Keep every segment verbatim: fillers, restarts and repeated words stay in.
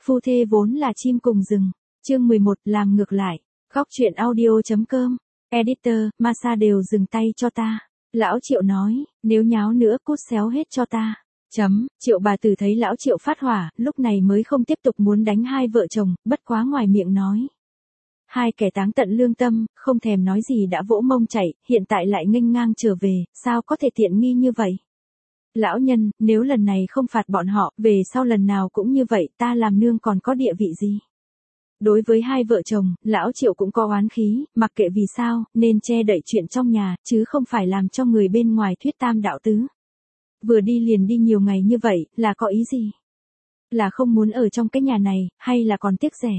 Phu thê vốn là chim cùng rừng. Chương mười một, làm ngược lại. Góc truyện audio chấm com. Editor, Masa đều dừng tay cho ta. Lão Triệu nói, nếu nháo nữa cút xéo hết cho ta. Chấm, Triệu bà tử thấy lão Triệu phát hỏa, lúc này mới không tiếp tục muốn đánh hai vợ chồng, bất quá ngoài miệng nói. Hai kẻ táng tận lương tâm, không thèm nói gì đã vỗ mông chạy, hiện tại lại nghênh ngang trở về, sao có thể tiện nghi như vậy? Lão nhân, nếu lần này không phạt bọn họ, về sau lần nào cũng như vậy, ta làm nương còn có địa vị gì? Đối với hai vợ chồng, lão Triệu cũng có oán khí, mặc kệ vì sao, nên che đậy chuyện trong nhà, chứ không phải làm cho người bên ngoài thuyết tam đạo tứ. Vừa đi liền đi nhiều ngày như vậy, là có ý gì? Là không muốn ở trong cái nhà này, hay là còn tiếc rẻ?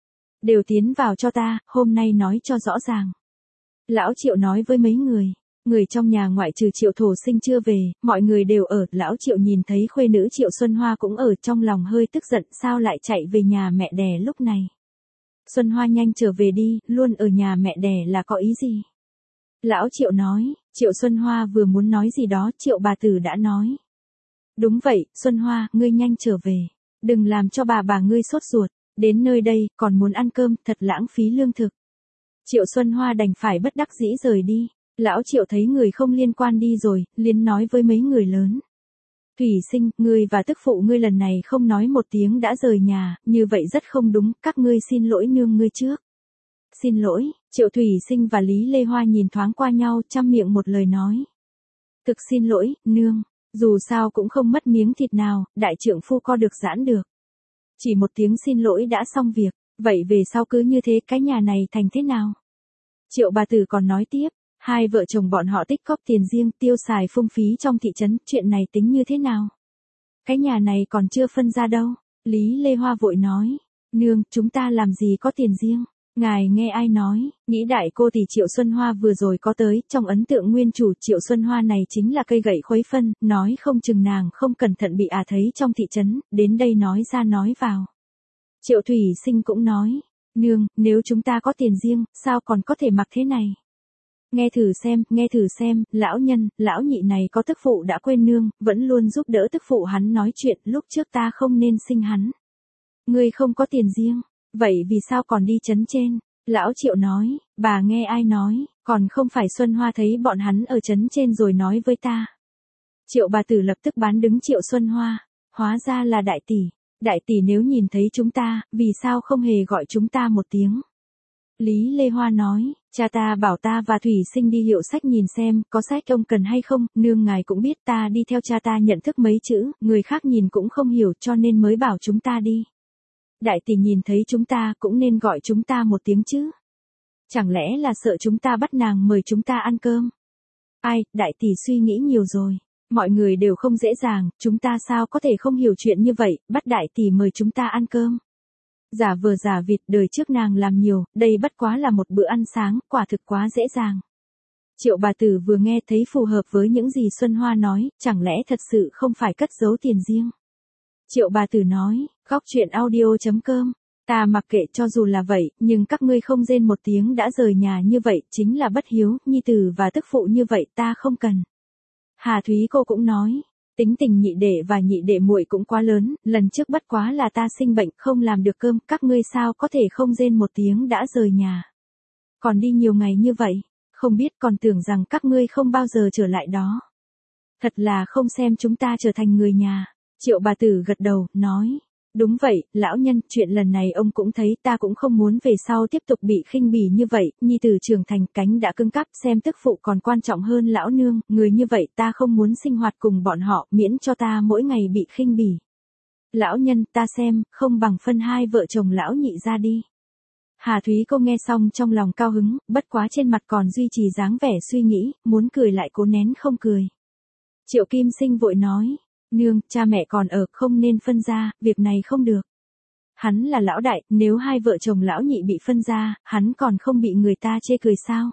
Đều tiến vào cho ta, hôm nay nói cho rõ ràng. Lão Triệu nói với mấy người. Người trong nhà ngoại trừ Triệu Thổ Sinh chưa về, mọi người đều ở, lão Triệu nhìn thấy khuê nữ Triệu Xuân Hoa cũng ở, trong lòng hơi tức giận, sao lại chạy về nhà mẹ đẻ lúc này. Xuân Hoa nhanh trở về đi, luôn ở nhà mẹ đẻ là có ý gì? Lão Triệu nói, Triệu Xuân Hoa vừa muốn nói gì đó, Triệu bà tử đã nói. Đúng vậy, Xuân Hoa, ngươi nhanh trở về, đừng làm cho bà bà ngươi sốt ruột, đến nơi đây, còn muốn ăn cơm, thật lãng phí lương thực. Triệu Xuân Hoa đành phải bất đắc dĩ rời đi. Lão Triệu thấy người không liên quan đi rồi, liền nói với mấy người lớn. Thủy Sinh, ngươi và tức phụ ngươi lần này không nói một tiếng đã rời nhà, như vậy rất không đúng, các ngươi xin lỗi nương ngươi trước. Xin lỗi, Triệu Thủy Sinh và Lý Lê Hoa nhìn thoáng qua nhau, chăm miệng một lời nói. Thực xin lỗi, nương, dù sao cũng không mất miếng thịt nào, đại trượng phu co được giãn được. Chỉ một tiếng xin lỗi đã xong việc, vậy về sau cứ như thế cái nhà này thành thế nào? Triệu bà tử còn nói tiếp. Hai vợ chồng bọn họ tích cóp tiền riêng tiêu xài phung phí trong thị trấn, chuyện này tính như thế nào? Cái nhà này còn chưa phân ra đâu. Lý Lê Hoa vội nói, nương, chúng ta làm gì có tiền riêng? Ngài nghe ai nói, nghĩ đại cô tỷ Triệu Xuân Hoa vừa rồi có tới, trong ấn tượng nguyên chủ Triệu Xuân Hoa này chính là cây gậy khuấy phân, nói không chừng nàng không cẩn thận bị à thấy trong thị trấn, đến đây nói ra nói vào. Triệu Thủy Sinh cũng nói, nương, nếu chúng ta có tiền riêng, sao còn có thể mặc thế này? Nghe thử xem, nghe thử xem, lão nhân, lão nhị này có tức phụ đã quên nương, vẫn luôn giúp đỡ tức phụ hắn nói chuyện, lúc trước ta không nên sinh hắn. Ngươi không có tiền riêng, vậy vì sao còn đi trấn trên? Lão Triệu nói, bà nghe ai nói, còn không phải Xuân Hoa thấy bọn hắn ở trấn trên rồi nói với ta. Triệu bà tử lập tức bán đứng Triệu Xuân Hoa, hóa ra là đại tỷ, đại tỷ nếu nhìn thấy chúng ta, vì sao không hề gọi chúng ta một tiếng? Lý Lê Hoa nói, cha ta bảo ta và Thủy Sinh đi hiệu sách nhìn xem, có sách ông cần hay không, nương ngài cũng biết ta đi theo cha ta nhận thức mấy chữ, người khác nhìn cũng không hiểu cho nên mới bảo chúng ta đi. Đại tỷ nhìn thấy chúng ta cũng nên gọi chúng ta một tiếng chứ. Chẳng lẽ là sợ chúng ta bắt nàng mời chúng ta ăn cơm? Ai, đại tỷ suy nghĩ nhiều rồi, mọi người đều không dễ dàng, chúng ta sao có thể không hiểu chuyện như vậy, bắt đại tỷ mời chúng ta ăn cơm. Giả vờ giả vịt, đời trước nàng làm nhiều, đây bất quá là một bữa ăn sáng, quả thực quá dễ dàng. Triệu bà tử vừa nghe thấy phù hợp với những gì Xuân Hoa nói, chẳng lẽ thật sự không phải cất giấu tiền riêng. Triệu bà tử nói, góc truyện audio chấm com, ta mặc kệ cho dù là vậy, nhưng các ngươi không rên một tiếng đã rời nhà như vậy, chính là bất hiếu, nhi tử và tức phụ như vậy ta không cần. Hà Thúy cô cũng nói. Tính tình nhị đệ và nhị đệ muội cũng quá lớn, lần trước bất quá là ta sinh bệnh không làm được cơm, các ngươi sao có thể không rên một tiếng đã rời nhà. Còn đi nhiều ngày như vậy, không biết còn tưởng rằng các ngươi không bao giờ trở lại đó. Thật là không xem chúng ta trở thành người nhà. Triệu bà tử gật đầu, nói. Đúng vậy, lão nhân, chuyện lần này ông cũng thấy ta cũng không muốn về sau tiếp tục bị khinh bỉ như vậy, nhi tử trưởng thành cánh đã cứng cáp xem tức phụ còn quan trọng hơn lão nương, người như vậy ta không muốn sinh hoạt cùng bọn họ miễn cho ta mỗi ngày bị khinh bỉ. Lão nhân, ta xem, không bằng phân hai vợ chồng lão nhị ra đi. Hà Thúy cô nghe xong trong lòng cao hứng, bất quá trên mặt còn duy trì dáng vẻ suy nghĩ, muốn cười lại cố nén không cười. Triệu Kim Sinh vội nói. Nương, cha mẹ còn ở, không nên phân ra, việc này không được. Hắn là lão đại, nếu hai vợ chồng lão nhị bị phân ra, hắn còn không bị người ta chê cười sao?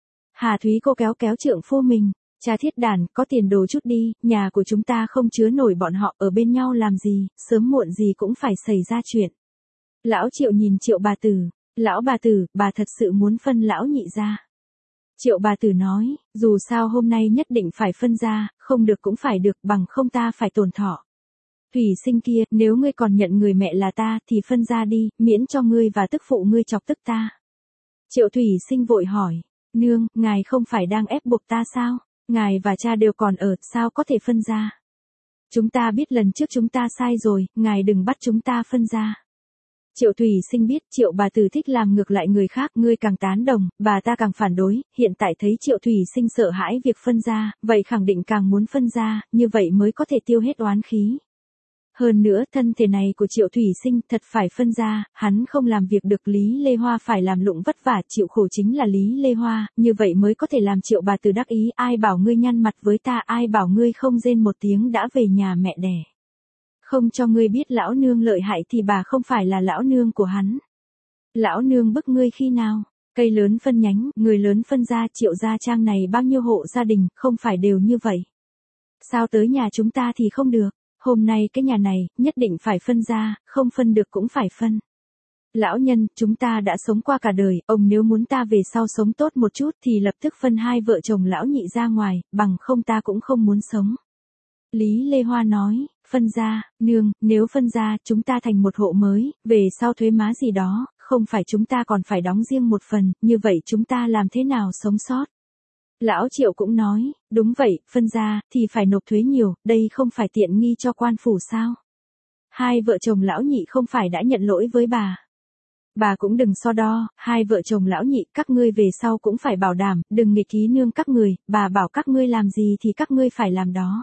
Hà Thúy cô kéo kéo trượng phu mình, cha thiết đàn, có tiền đồ chút đi, nhà của chúng ta không chứa nổi bọn họ ở bên nhau làm gì, sớm muộn gì cũng phải xảy ra chuyện. Lão Triệu nhìn Triệu bà tử, lão bà tử, bà thật sự muốn phân lão nhị ra. Triệu bà tử nói, dù sao hôm nay nhất định phải phân ra, không được cũng phải được bằng không ta phải tổn thọ. Thủy Sinh kia, nếu ngươi còn nhận người mẹ là ta, thì phân ra đi, miễn cho ngươi và tức phụ ngươi chọc tức ta. Triệu Thủy Sinh vội hỏi, nương, ngài không phải đang ép buộc ta sao? Ngài và cha đều còn ở, sao có thể phân ra? Chúng ta biết lần trước chúng ta sai rồi, ngài đừng bắt chúng ta phân ra. Triệu Thủy Sinh biết Triệu bà tử thích làm ngược lại người khác, ngươi càng tán đồng, bà ta càng phản đối, hiện tại thấy Triệu Thủy Sinh sợ hãi việc phân ra, vậy khẳng định càng muốn phân ra, như vậy mới có thể tiêu hết oán khí. Hơn nữa, thân thể này của Triệu Thủy Sinh thật phải phân ra, hắn không làm việc được, Lý Lê Hoa phải làm lụng vất vả, chịu khổ chính là Lý Lê Hoa, như vậy mới có thể làm Triệu bà tử đắc ý, ai bảo ngươi nhăn mặt với ta, ai bảo ngươi không rên một tiếng đã về nhà mẹ đẻ. Không cho ngươi biết lão nương lợi hại thì bà không phải là lão nương của hắn. Lão nương bức ngươi khi nào? Cây lớn phân nhánh, người lớn phân ra, Triệu gia trang này bao nhiêu hộ gia đình, không phải đều như vậy. Sao tới nhà chúng ta thì không được? Hôm nay cái nhà này, nhất định phải phân ra, không phân được cũng phải phân. Lão nhân, chúng ta đã sống qua cả đời, ông nếu muốn ta về sau sống tốt một chút thì lập tức phân hai vợ chồng lão nhị ra ngoài, bằng không ta cũng không muốn sống. Lý Lê Hoa nói, phân ra, nương, nếu phân ra, chúng ta thành một hộ mới, về sau thuế má gì đó, không phải chúng ta còn phải đóng riêng một phần, như vậy chúng ta làm thế nào sống sót? Lão Triệu cũng nói, đúng vậy, phân ra, thì phải nộp thuế nhiều, đây không phải tiện nghi cho quan phủ sao? Hai vợ chồng lão nhị không phải đã nhận lỗi với bà. Bà cũng đừng so đo, hai vợ chồng lão nhị, các ngươi về sau cũng phải bảo đảm, đừng nghịch ý nương các người, bà bảo các ngươi làm gì thì các ngươi phải làm đó.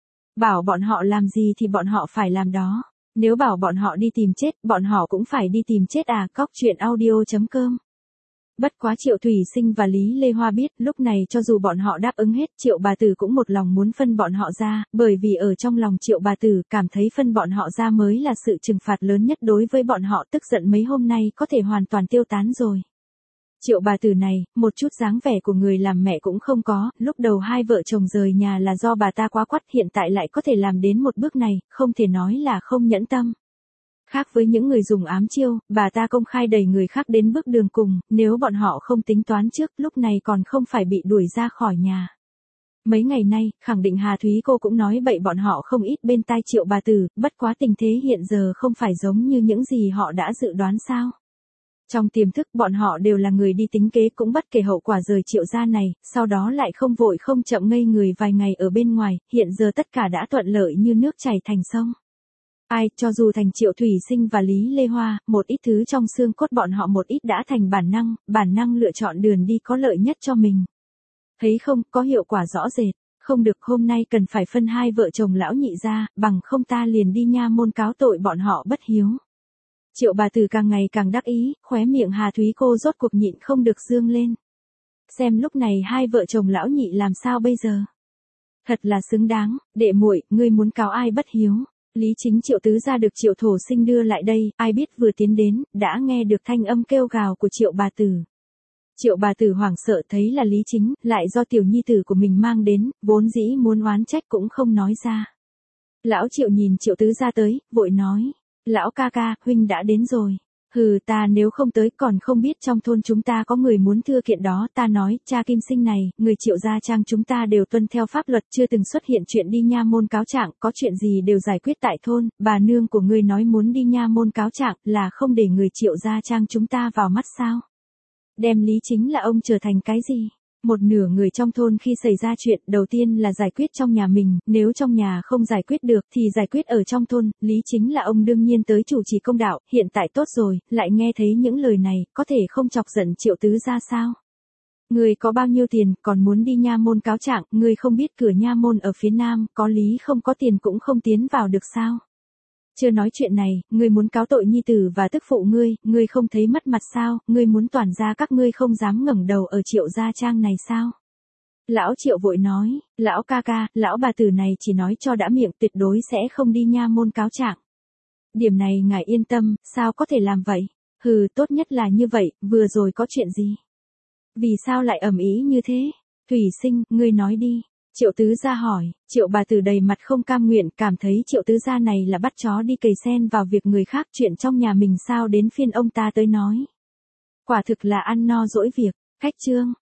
Bảo bọn họ làm gì thì bọn họ phải làm đó. Nếu bảo bọn họ đi tìm chết, bọn họ cũng phải đi tìm chết à, cóc truyện audio chấm com. Bất quá Triệu Thủy Sinh và Lý Lê Hoa biết, lúc này cho dù bọn họ đáp ứng hết, Triệu bà tử cũng một lòng muốn phân bọn họ ra, bởi vì ở trong lòng Triệu bà tử cảm thấy phân bọn họ ra mới là sự trừng phạt lớn nhất đối với bọn họ, tức giận mấy hôm nay có thể hoàn toàn tiêu tán rồi. Triệu bà tử này, một chút dáng vẻ của người làm mẹ cũng không có, lúc đầu hai vợ chồng rời nhà là do bà ta quá quắt, hiện tại lại có thể làm đến một bước này, không thể nói là không nhẫn tâm. Khác với những người dùng ám chiêu, bà ta công khai đẩy người khác đến bước đường cùng, nếu bọn họ không tính toán trước, lúc này còn không phải bị đuổi ra khỏi nhà. Mấy ngày nay, khẳng định Hà Thúy cô cũng nói bậy bọn họ không ít bên tai Triệu bà tử, bất quá tình thế hiện giờ không phải giống như những gì họ đã dự đoán sao. Trong tiềm thức bọn họ đều là người đi tính kế, cũng bất kể hậu quả rời Triệu gia này, sau đó lại không vội không chậm ngây người vài ngày ở bên ngoài, hiện giờ tất cả đã thuận lợi như nước chảy thành sông. Ai, cho dù thành Triệu Thủy Sinh và Lý Lê Hoa, một ít thứ trong xương cốt bọn họ một ít đã thành bản năng, bản năng lựa chọn đường đi có lợi nhất cho mình. Thấy không, có hiệu quả rõ rệt, không được, hôm nay cần phải phân hai vợ chồng lão nhị ra, bằng không ta liền đi nha môn cáo tội bọn họ bất hiếu. Triệu bà tử càng ngày càng đắc ý, khóe miệng Hà Thúy cô rốt cuộc nhịn không được dương lên. Xem lúc này hai vợ chồng lão nhị làm sao bây giờ? Thật là xứng đáng, đệ muội, ngươi muốn cáo ai bất hiếu? Lý Chính Triệu tứ gia được Triệu Thổ Sinh đưa lại đây, ai biết vừa tiến đến, đã nghe được thanh âm kêu gào của Triệu bà tử. Triệu bà tử hoảng sợ thấy là Lý Chính, lại do tiểu nhi tử của mình mang đến, vốn dĩ muốn oán trách cũng không nói ra. Lão Triệu nhìn Triệu tứ gia tới, vội nói, lão ca ca, huynh đã đến rồi. Hừ, ta nếu không tới còn không biết trong thôn chúng ta có người muốn thưa kiện đó, ta nói, cha Kim Sinh này, người Triệu gia trang chúng ta đều tuân theo pháp luật, chưa từng xuất hiện chuyện đi nha môn cáo trạng, có chuyện gì đều giải quyết tại thôn, bà nương của ngươi nói muốn đi nha môn cáo trạng, là không để người Triệu gia trang chúng ta vào mắt sao? Đem Lý Chính là ông trở thành cái gì? Một nửa người trong thôn khi xảy ra chuyện, đầu tiên là giải quyết trong nhà mình, nếu trong nhà không giải quyết được thì giải quyết ở trong thôn, Lý Chính là ông đương nhiên tới chủ trì công đạo, hiện tại tốt rồi, lại nghe thấy những lời này, có thể không chọc giận Triệu tứ gia sao? Người có bao nhiêu tiền, còn muốn đi nha môn cáo trạng, người không biết cửa nha môn ở phía nam, có lý không có tiền cũng không tiến vào được sao? Chưa nói chuyện này, ngươi muốn cáo tội nhi tử và tức phụ ngươi, ngươi không thấy mất mặt sao, ngươi muốn toàn gia các ngươi không dám ngẩng đầu ở Triệu gia trang này sao? Lão Triệu vội nói, lão ca ca, lão bà tử này chỉ nói cho đã miệng, tuyệt đối sẽ không đi nha môn cáo trạng. Điểm này ngài yên tâm, sao có thể làm vậy? Hừ, tốt nhất là như vậy, vừa rồi có chuyện gì? Vì sao lại ầm ĩ như thế? Thủy Sinh, ngươi nói đi. Triệu tứ gia hỏi, Triệu bà tử đầy mặt không cam nguyện, cảm thấy Triệu tứ gia này là bắt chó đi cày sen vào việc người khác, chuyện trong nhà mình sao đến phiên ông ta tới nói. Quả thực là ăn no dỗi việc, khách chương.